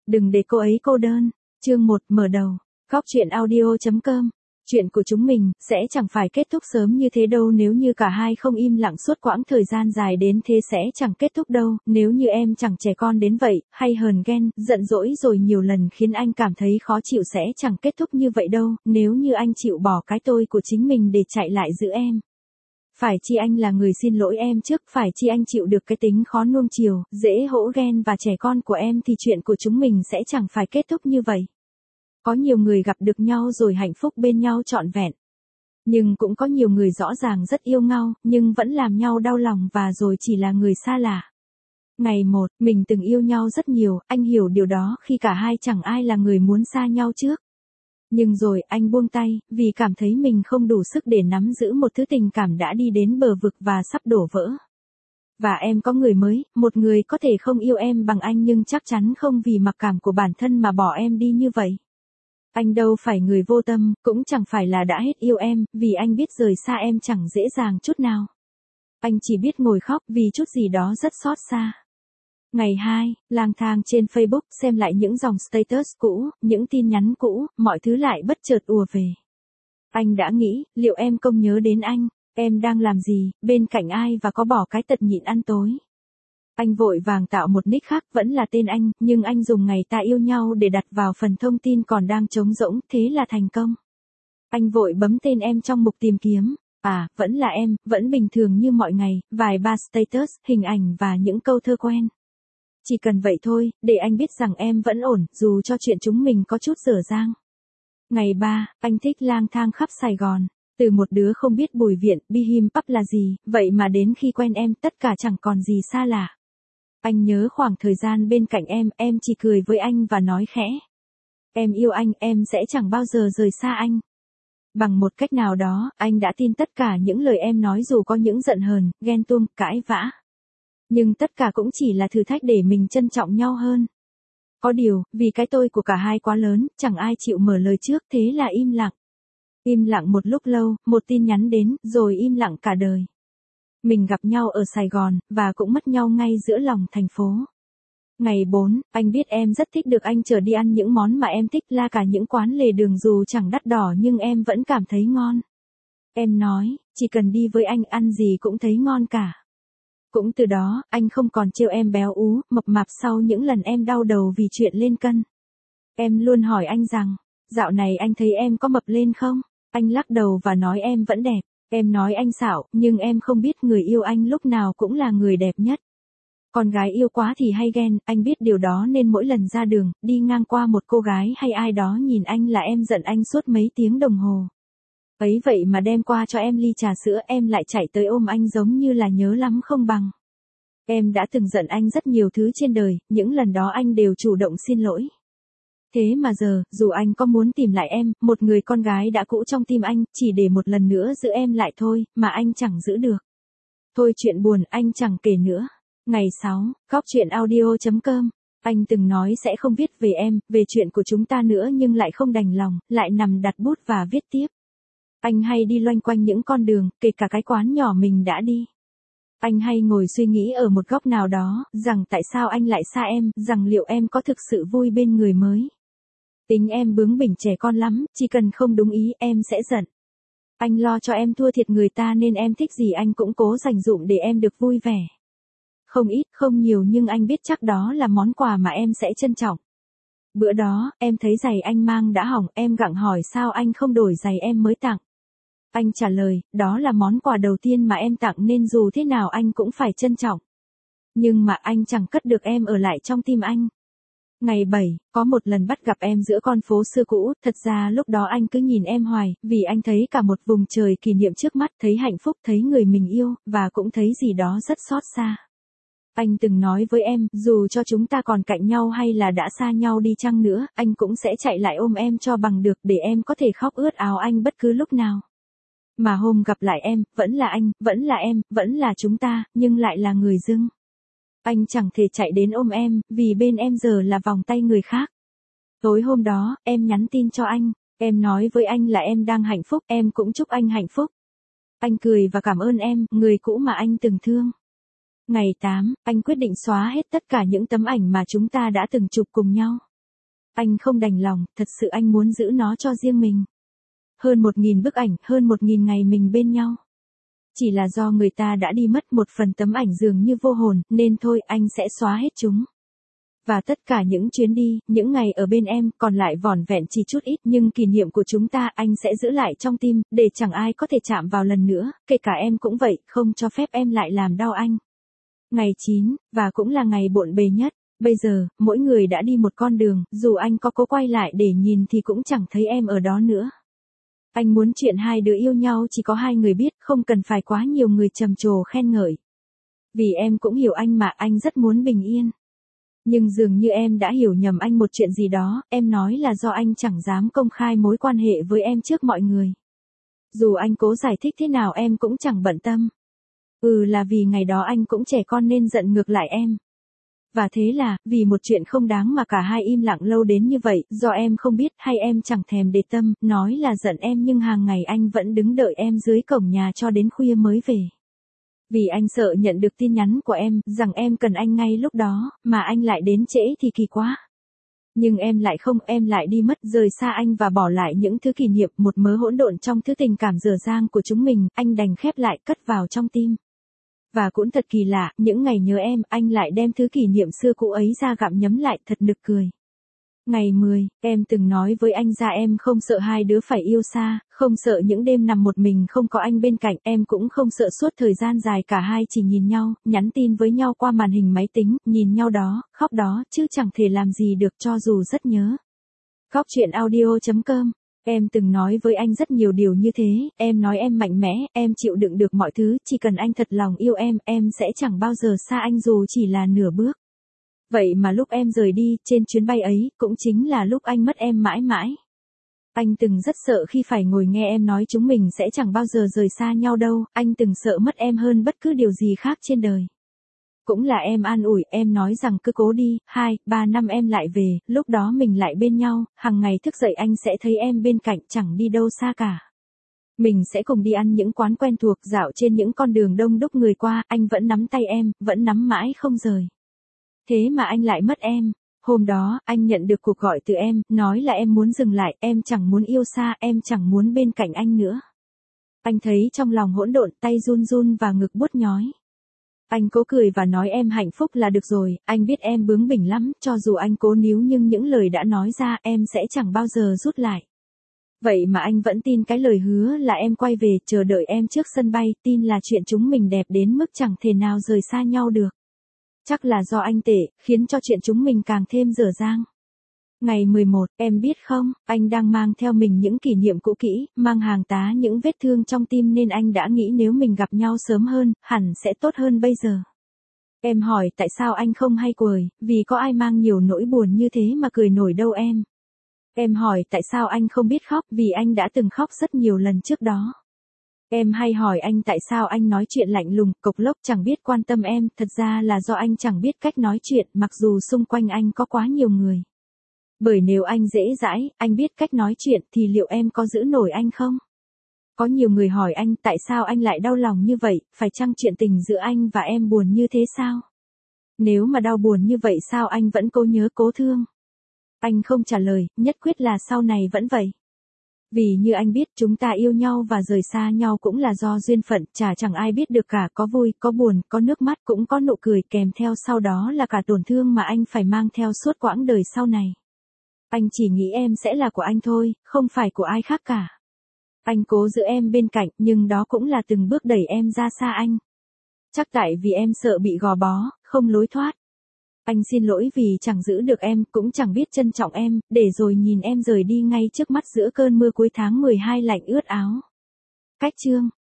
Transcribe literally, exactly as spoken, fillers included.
Đừng để cô ấy cô đơn. Chương một mở đầu. Góc truyện audio chấm com. Chuyện của chúng mình sẽ chẳng phải kết thúc sớm như thế đâu, nếu như cả hai không im lặng suốt quãng thời gian dài đến thế sẽ chẳng kết thúc đâu, nếu như em chẳng trẻ con đến vậy, hay hờn ghen, giận dỗi rồi nhiều lần khiến anh cảm thấy khó chịu sẽ chẳng kết thúc như vậy đâu, nếu như anh chịu bỏ cái tôi của chính mình để chạy lại giữ em. Phải chi anh là người xin lỗi em trước, phải chi anh chịu được cái tính khó nuông chiều, dễ hỗn ghen và trẻ con của em thì chuyện của chúng mình sẽ chẳng phải kết thúc như vậy. Có nhiều người gặp được nhau rồi hạnh phúc bên nhau trọn vẹn. Nhưng cũng có nhiều người rõ ràng rất yêu nhau, nhưng vẫn làm nhau đau lòng và rồi chỉ là người xa lạ. Ngày một, mình từng yêu nhau rất nhiều, anh hiểu điều đó khi cả hai chẳng ai là người muốn xa nhau trước. Nhưng rồi anh buông tay, vì cảm thấy mình không đủ sức để nắm giữ một thứ tình cảm đã đi đến bờ vực và sắp đổ vỡ. Và em có người mới, một người có thể không yêu em bằng anh nhưng chắc chắn không vì mặc cảm của bản thân mà bỏ em đi như vậy. Anh đâu phải người vô tâm, cũng chẳng phải là đã hết yêu em, vì anh biết rời xa em chẳng dễ dàng chút nào. Anh chỉ biết ngồi khóc vì chút gì đó rất xót xa. Ngày hai, lang thang trên Facebook, xem lại những dòng status cũ, những tin nhắn cũ, mọi thứ lại bất chợt ùa về. Anh đã nghĩ, liệu em không nhớ đến anh, em đang làm gì, bên cạnh ai và có bỏ cái tật nhịn ăn tối. Anh vội vàng tạo một nick khác vẫn là tên anh, nhưng anh dùng ngày ta yêu nhau để đặt vào phần thông tin còn đang trống rỗng, thế là thành công. Anh vội bấm tên em trong mục tìm kiếm, à, vẫn là em, vẫn bình thường như mọi ngày, vài ba status, hình ảnh và những câu thơ quen. Chỉ cần vậy thôi, để anh biết rằng em vẫn ổn, dù cho chuyện chúng mình có chút dở dang. Ngày ba, anh thích lang thang khắp Sài Gòn. Từ một đứa không biết Bùi Viện, Bi Him Pub là gì, vậy mà đến khi quen em, tất cả chẳng còn gì xa lạ. Anh nhớ khoảng thời gian bên cạnh em, em chỉ cười với anh và nói khẽ. Em yêu anh, em sẽ chẳng bao giờ rời xa anh. Bằng một cách nào đó, anh đã tin tất cả những lời em nói dù có những giận hờn, ghen tuông, cãi vã. Nhưng tất cả cũng chỉ là thử thách để mình trân trọng nhau hơn. Có điều, vì cái tôi của cả hai quá lớn, chẳng ai chịu mở lời trước, thế là im lặng. Im lặng một lúc lâu, một tin nhắn đến, rồi im lặng cả đời. Mình gặp nhau ở Sài Gòn, và cũng mất nhau ngay giữa lòng thành phố. Ngày bốn, anh biết em rất thích được anh chở đi ăn những món mà em thích, là cả những quán lề đường dù chẳng đắt đỏ nhưng em vẫn cảm thấy ngon. Em nói, chỉ cần đi với anh ăn gì cũng thấy ngon cả. Cũng từ đó, anh không còn trêu em béo ú, mập mạp sau những lần em đau đầu vì chuyện lên cân. Em luôn hỏi anh rằng, dạo này anh thấy em có mập lên không? Anh lắc đầu và nói em vẫn đẹp. Em nói anh xạo, nhưng em không biết người yêu anh lúc nào cũng là người đẹp nhất. Con gái yêu quá thì hay ghen, anh biết điều đó nên mỗi lần ra đường, đi ngang qua một cô gái hay ai đó nhìn anh là em giận anh suốt mấy tiếng đồng hồ. Ấy vậy mà đem qua cho em ly trà sữa em lại chạy tới ôm anh giống như là nhớ lắm không bằng. Em đã từng giận anh rất nhiều thứ trên đời, những lần đó anh đều chủ động xin lỗi. Thế mà giờ, dù anh có muốn tìm lại em, một người con gái đã cũ trong tim anh, chỉ để một lần nữa giữ em lại thôi, mà anh chẳng giữ được. Thôi chuyện buồn anh chẳng kể nữa. Ngày sáu, góc truyện audio chấm com. Anh từng nói sẽ không viết về em, về chuyện của chúng ta nữa nhưng lại không đành lòng, lại nằm đặt bút và viết tiếp. Anh hay đi loanh quanh những con đường, kể cả cái quán nhỏ mình đã đi. Anh hay ngồi suy nghĩ ở một góc nào đó, rằng tại sao anh lại xa em, rằng liệu em có thực sự vui bên người mới. Tính em bướng bỉnh trẻ con lắm, chỉ cần không đúng ý em sẽ giận. Anh lo cho em thua thiệt người ta nên em thích gì anh cũng cố dành dụm để em được vui vẻ. Không ít, không nhiều nhưng anh biết chắc đó là món quà mà em sẽ trân trọng. Bữa đó, em thấy giày anh mang đã hỏng, em gặng hỏi sao anh không đổi giày em mới tặng. Anh trả lời, đó là món quà đầu tiên mà em tặng nên dù thế nào anh cũng phải trân trọng. Nhưng mà anh chẳng cất được em ở lại trong tim anh. Ngày bảy, có một lần bắt gặp em giữa con phố xưa cũ, thật ra lúc đó anh cứ nhìn em hoài, vì anh thấy cả một vùng trời kỷ niệm trước mắt, thấy hạnh phúc, thấy người mình yêu, và cũng thấy gì đó rất xót xa. Anh từng nói với em, dù cho chúng ta còn cạnh nhau hay là đã xa nhau đi chăng nữa, anh cũng sẽ chạy lại ôm em cho bằng được để em có thể khóc ướt áo anh bất cứ lúc nào. Mà hôm gặp lại em, vẫn là anh, vẫn là em, vẫn là chúng ta, nhưng lại là người dưng. Anh chẳng thể chạy đến ôm em, vì bên em giờ là vòng tay người khác. Tối hôm đó, em nhắn tin cho anh, em nói với anh là em đang hạnh phúc, em cũng chúc anh hạnh phúc. Anh cười và cảm ơn em, người cũ mà anh từng thương. Ngày tám, anh quyết định xóa hết tất cả những tấm ảnh mà chúng ta đã từng chụp cùng nhau. Anh không đành lòng, thật sự anh muốn giữ nó cho riêng mình. Hơn một nghìn bức ảnh, hơn một nghìn ngày mình bên nhau. Chỉ là do người ta đã đi mất một phần tấm ảnh dường như vô hồn, nên thôi anh sẽ xóa hết chúng. Và tất cả những chuyến đi, những ngày ở bên em, còn lại vỏn vẹn chỉ chút ít, nhưng kỷ niệm của chúng ta anh sẽ giữ lại trong tim, để chẳng ai có thể chạm vào lần nữa, kể cả em cũng vậy, không cho phép em lại làm đau anh. Ngày chín, và cũng là ngày bộn bề nhất. Bây giờ, mỗi người đã đi một con đường, dù anh có cố quay lại để nhìn thì cũng chẳng thấy em ở đó nữa. Anh muốn chuyện hai đứa yêu nhau chỉ có hai người biết, không cần phải quá nhiều người trầm trồ khen ngợi. Vì em cũng hiểu anh mà, anh rất muốn bình yên. Nhưng dường như em đã hiểu nhầm anh một chuyện gì đó, em nói là do anh chẳng dám công khai mối quan hệ với em trước mọi người. Dù anh cố giải thích thế nào em cũng chẳng bận tâm. Ừ, là vì ngày đó anh cũng trẻ con nên giận ngược lại em. Và thế là, vì một chuyện không đáng mà cả hai im lặng lâu đến như vậy, do em không biết hay em chẳng thèm để tâm, nói là giận em nhưng hàng ngày anh vẫn đứng đợi em dưới cổng nhà cho đến khuya mới về. Vì anh sợ nhận được tin nhắn của em, rằng em cần anh ngay lúc đó, mà anh lại đến trễ thì kỳ quá. Nhưng em lại không, em lại đi mất, rời xa anh và bỏ lại những thứ kỷ niệm, một mớ hỗn độn trong thứ tình cảm dở dang của chúng mình, anh đành khép lại cất vào trong tim. Và cũng thật kỳ lạ, những ngày nhớ em, anh lại đem thứ kỷ niệm xưa cũ ấy ra gặm nhấm lại, thật nực cười. Ngày mười, em từng nói với anh ra em không sợ hai đứa phải yêu xa, không sợ những đêm nằm một mình không có anh bên cạnh, em cũng không sợ suốt thời gian dài cả hai chỉ nhìn nhau, nhắn tin với nhau qua màn hình máy tính, nhìn nhau đó, khóc đó, chứ chẳng thể làm gì được cho dù rất nhớ. Góc chuyện audio chấm com. Em từng nói với anh rất nhiều điều như thế, em nói em mạnh mẽ, em chịu đựng được mọi thứ, chỉ cần anh thật lòng yêu em, em sẽ chẳng bao giờ xa anh dù chỉ là nửa bước. Vậy mà lúc em rời đi, trên chuyến bay ấy, cũng chính là lúc anh mất em mãi mãi. Anh từng rất sợ khi phải ngồi nghe em nói chúng mình sẽ chẳng bao giờ rời xa nhau đâu, anh từng sợ mất em hơn bất cứ điều gì khác trên đời. Cũng là em an ủi, em nói rằng cứ cố đi, hai, ba năm em lại về, lúc đó mình lại bên nhau, hàng ngày thức dậy anh sẽ thấy em bên cạnh, chẳng đi đâu xa cả. Mình sẽ cùng đi ăn những quán quen thuộc, dạo trên những con đường đông đúc người qua, anh vẫn nắm tay em, vẫn nắm mãi không rời. Thế mà anh lại mất em. Hôm đó, anh nhận được cuộc gọi từ em, nói là em muốn dừng lại, em chẳng muốn yêu xa, em chẳng muốn bên cạnh anh nữa. Anh thấy trong lòng hỗn độn, tay run run và ngực buốt nhói. Anh cố cười và nói em hạnh phúc là được rồi, anh biết em bướng bỉnh lắm, cho dù anh cố níu nhưng những lời đã nói ra em sẽ chẳng bao giờ rút lại. Vậy mà anh vẫn tin cái lời hứa là em quay về, chờ đợi em trước sân bay, tin là chuyện chúng mình đẹp đến mức chẳng thể nào rời xa nhau được. Chắc là do anh tệ, khiến cho chuyện chúng mình càng thêm dở dang. Ngày mười một, em biết không, anh đang mang theo mình những kỷ niệm cũ kỹ, mang hàng tá những vết thương trong tim nên anh đã nghĩ nếu mình gặp nhau sớm hơn, hẳn sẽ tốt hơn bây giờ. Em hỏi tại sao anh không hay cười, vì có ai mang nhiều nỗi buồn như thế mà cười nổi đâu em. Em hỏi tại sao anh không biết khóc, vì anh đã từng khóc rất nhiều lần trước đó. Em hay hỏi anh tại sao anh nói chuyện lạnh lùng, cộc lốc chẳng biết quan tâm em, thật ra là do anh chẳng biết cách nói chuyện, mặc dù xung quanh anh có quá nhiều người. Bởi nếu anh dễ dãi, anh biết cách nói chuyện thì liệu em có giữ nổi anh không? Có nhiều người hỏi anh tại sao anh lại đau lòng như vậy, phải chăng chuyện tình giữa anh và em buồn như thế sao? Nếu mà đau buồn như vậy sao anh vẫn cố nhớ cố thương? Anh không trả lời, nhất quyết là sau này vẫn vậy. Vì như anh biết chúng ta yêu nhau và rời xa nhau cũng là do duyên phận, chả chẳng ai biết được cả, có vui, có buồn, có nước mắt cũng có nụ cười, kèm theo sau đó là cả tổn thương mà anh phải mang theo suốt quãng đời sau này. Anh chỉ nghĩ em sẽ là của anh thôi, không phải của ai khác cả. Anh cố giữ em bên cạnh, nhưng đó cũng là từng bước đẩy em ra xa anh. Chắc tại vì em sợ bị gò bó, không lối thoát. Anh xin lỗi vì chẳng giữ được em, cũng chẳng biết trân trọng em, để rồi nhìn em rời đi ngay trước mắt giữa cơn mưa cuối tháng mười hai lạnh ướt áo. Cách chương